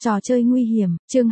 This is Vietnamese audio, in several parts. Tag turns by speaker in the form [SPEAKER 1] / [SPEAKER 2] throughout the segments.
[SPEAKER 1] Trò chơi nguy hiểm, chương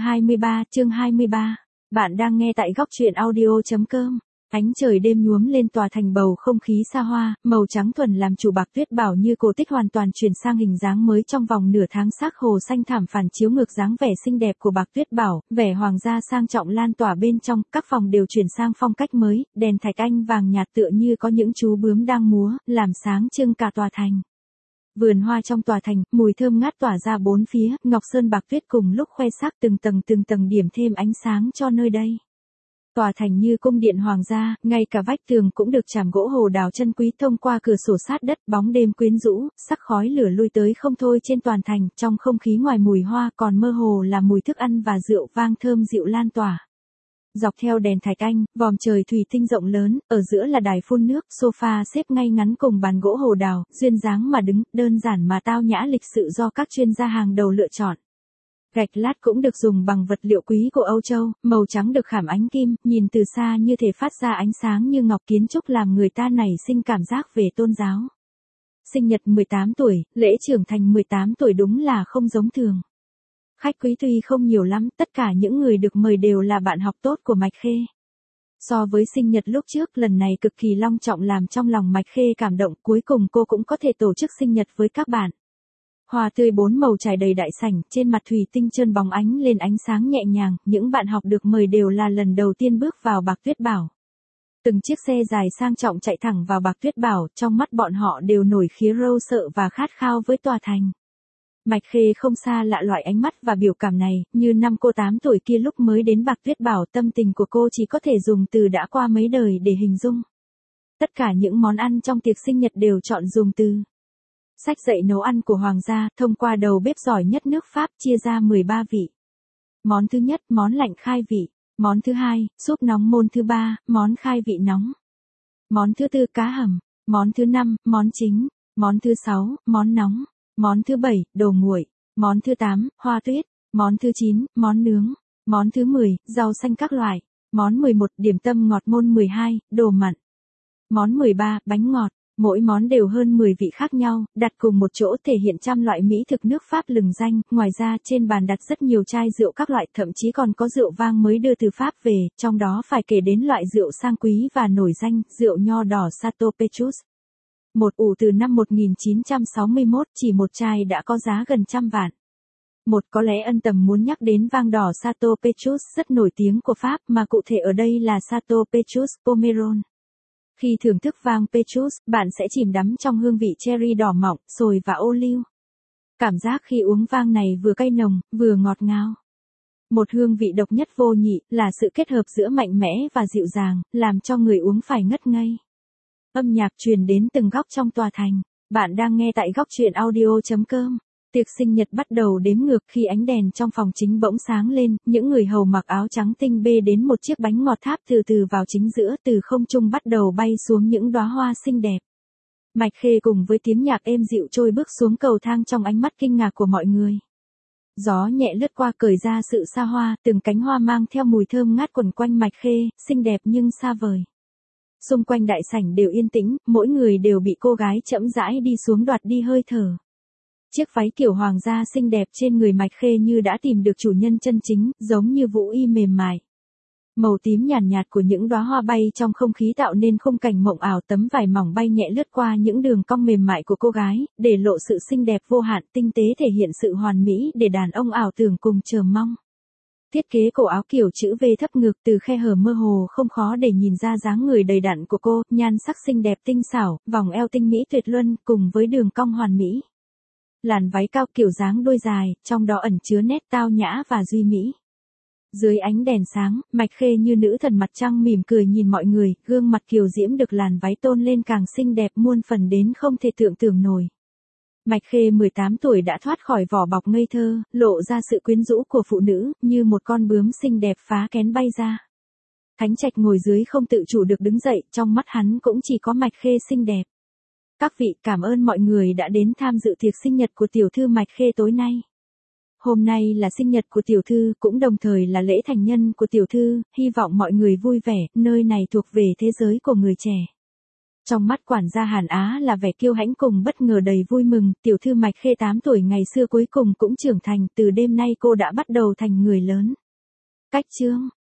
[SPEAKER 1] 23. Bạn đang nghe tại góc truyện audio.com. Ánh trời đêm nhuốm lên tòa thành, bầu không khí xa hoa, màu trắng thuần làm chủ Bạc Tuyết Bảo như cổ tích hoàn toàn chuyển sang hình dáng mới trong vòng nửa tháng. Sắc hồ xanh thảm phản chiếu ngược dáng vẻ xinh đẹp của Bạc Tuyết Bảo, vẻ hoàng gia sang trọng lan tỏa bên trong, các phòng đều chuyển sang phong cách mới, đèn thạch anh vàng nhạt tựa như có những chú bướm đang múa, làm sáng trưng cả tòa thành. Vườn hoa trong tòa thành, mùi thơm ngát tỏa ra bốn phía, ngọc sơn bạc tuyết cùng lúc khoe sắc từng tầng điểm thêm ánh sáng cho nơi đây. Tòa thành như cung điện hoàng gia, ngay cả vách tường cũng được chạm gỗ hồ đào chân quý. Thông qua cửa sổ sát đất, bóng đêm quyến rũ, sắc khói lửa lui tới không thôi trên toàn thành. Trong không khí ngoài mùi hoa còn mơ hồ là mùi thức ăn và rượu vang thơm dịu lan tỏa. Dọc theo đèn thạch anh, vòm trời thủy tinh rộng lớn, ở giữa là đài phun nước, sofa xếp ngay ngắn cùng bàn gỗ hồ đào, duyên dáng mà đứng, đơn giản mà tao nhã, lịch sự do các chuyên gia hàng đầu lựa chọn. Gạch lát cũng được dùng bằng vật liệu quý của Âu Châu, màu trắng được khảm ánh kim, nhìn từ xa như thể phát ra ánh sáng như ngọc. Kiến trúc làm người ta nảy sinh cảm giác về tôn giáo. Sinh nhật 18 tuổi, lễ trưởng thành 18 tuổi đúng là không giống thường. Khách quý tuy không nhiều lắm, tất cả những người được mời đều là bạn học tốt của Mạch Khê. So với sinh nhật lúc trước, lần này cực kỳ long trọng làm trong lòng Mạch Khê cảm động, cuối cùng cô cũng có thể tổ chức sinh nhật với các bạn. Hoa tươi bốn màu trải đầy đại sảnh, trên mặt thủy tinh trơn bóng ánh lên ánh sáng nhẹ nhàng, những bạn học được mời đều là lần đầu tiên bước vào Bạc Tuyết Bảo. Từng chiếc xe dài sang trọng chạy thẳng vào Bạc Tuyết Bảo, trong mắt bọn họ đều nổi khí râu sợ và khát khao với tòa thành. Mạch Khê không xa lạ loại ánh mắt và biểu cảm này, như năm cô 8 tuổi kia lúc mới đến Bạc Tuyết Bảo. Tâm tình của cô chỉ có thể dùng từ đã qua mấy đời để hình dung. Tất cả những món ăn trong tiệc sinh nhật đều chọn dùng từ sách dạy nấu ăn của hoàng gia, thông qua đầu bếp giỏi nhất nước Pháp, chia ra 13 vị. Món thứ nhất, món lạnh khai vị. Món thứ hai, súp nóng. Món thứ ba, món khai vị nóng. Món thứ tư, cá hầm. Món thứ năm, món chính. Món thứ sáu, món nóng. Món thứ 7, đồ nguội. Món thứ 8, hoa tuyết. Món thứ 9, món nướng. Món thứ 10, rau xanh các loại. Món 11, điểm tâm ngọt. Món 12, đồ mặn. Món 13, bánh ngọt. Mỗi món đều hơn 10 vị khác nhau, đặt cùng một chỗ thể hiện trăm loại mỹ thực nước Pháp lừng danh. Ngoài ra trên bàn đặt rất nhiều chai rượu các loại, thậm chí còn có rượu vang mới đưa từ Pháp về, trong đó phải kể đến loại rượu sang quý và nổi danh, rượu nho đỏ Chateau Petrus. Một ủ từ năm 1961, chỉ một chai đã có giá gần 100 vạn. Một có lẽ ân tầm muốn nhắc đến vang đỏ Chateau Petrus rất nổi tiếng của Pháp, mà cụ thể ở đây là Chateau Petrus Pomerol. Khi thưởng thức vang Petrus, bạn sẽ chìm đắm trong hương vị cherry đỏ mọng, sồi và ô liu. Cảm giác khi uống vang này vừa cay nồng, vừa ngọt ngào. Một hương vị độc nhất vô nhị, là sự kết hợp giữa mạnh mẽ và dịu dàng, làm cho người uống phải ngất ngây. Âm nhạc truyền đến từng góc trong tòa thành. Bạn đang nghe tại góc truyện audio.com. Tiệc sinh nhật bắt đầu đếm ngược khi ánh đèn trong phòng chính bỗng sáng lên, những người hầu mặc áo trắng tinh bê đến một chiếc bánh ngọt tháp từ từ vào chính giữa, từ không trung bắt đầu bay xuống những đóa hoa xinh đẹp. Mạch Khê cùng với tiếng nhạc êm dịu trôi bước xuống cầu thang trong ánh mắt kinh ngạc của mọi người. Gió nhẹ lướt qua cởi ra sự xa hoa, từng cánh hoa mang theo mùi thơm ngát quẩn quanh Mạch Khê, xinh đẹp nhưng xa vời. Xung quanh đại sảnh đều yên tĩnh, mỗi người đều bị cô gái chậm rãi đi xuống đoạt đi hơi thở. Chiếc váy kiểu hoàng gia xinh đẹp trên người Mạch Khê như đã tìm được chủ nhân chân chính, giống như vũ y mềm mại. Màu tím nhàn nhạt của những đóa hoa bay trong không khí tạo nên khung cảnh mộng ảo. Tấm vải mỏng bay nhẹ lướt qua những đường cong mềm mại của cô gái, để lộ sự xinh đẹp vô hạn, tinh tế thể hiện sự hoàn mỹ để đàn ông ảo tưởng cùng chờ mong. Thiết kế cổ áo kiểu chữ V thấp ngực, từ khe hở mơ hồ không khó để nhìn ra dáng người đầy đặn của cô, nhan sắc xinh đẹp tinh xảo, vòng eo tinh mỹ tuyệt luân, cùng với đường cong hoàn mỹ. Làn váy cao kiểu dáng đôi dài, trong đó ẩn chứa nét tao nhã và duy mỹ. Dưới ánh đèn sáng, Mạch Khê như nữ thần mặt trăng mỉm cười nhìn mọi người, gương mặt kiều diễm được làn váy tôn lên càng xinh đẹp muôn phần đến không thể tưởng tượng nổi. Mạch Khê 18 tuổi đã thoát khỏi vỏ bọc ngây thơ, lộ ra sự quyến rũ của phụ nữ, như một con bướm xinh đẹp phá kén bay ra. Thánh Trạch ngồi dưới không tự chủ được đứng dậy, trong mắt hắn cũng chỉ có Mạch Khê xinh đẹp. Các vị, cảm ơn mọi người đã đến tham dự tiệc sinh nhật của tiểu thư Mạch Khê tối nay. Hôm nay là sinh nhật của tiểu thư, cũng đồng thời là lễ thành nhân của tiểu thư, hy vọng mọi người vui vẻ, nơi này thuộc về thế giới của người trẻ. Trong mắt quản gia Hàn Á là vẻ kiêu hãnh cùng bất ngờ đầy vui mừng, tiểu thư Mạch Khê 8 tuổi ngày xưa cuối cùng cũng trưởng thành, từ đêm nay cô đã bắt đầu thành người lớn. Cách chương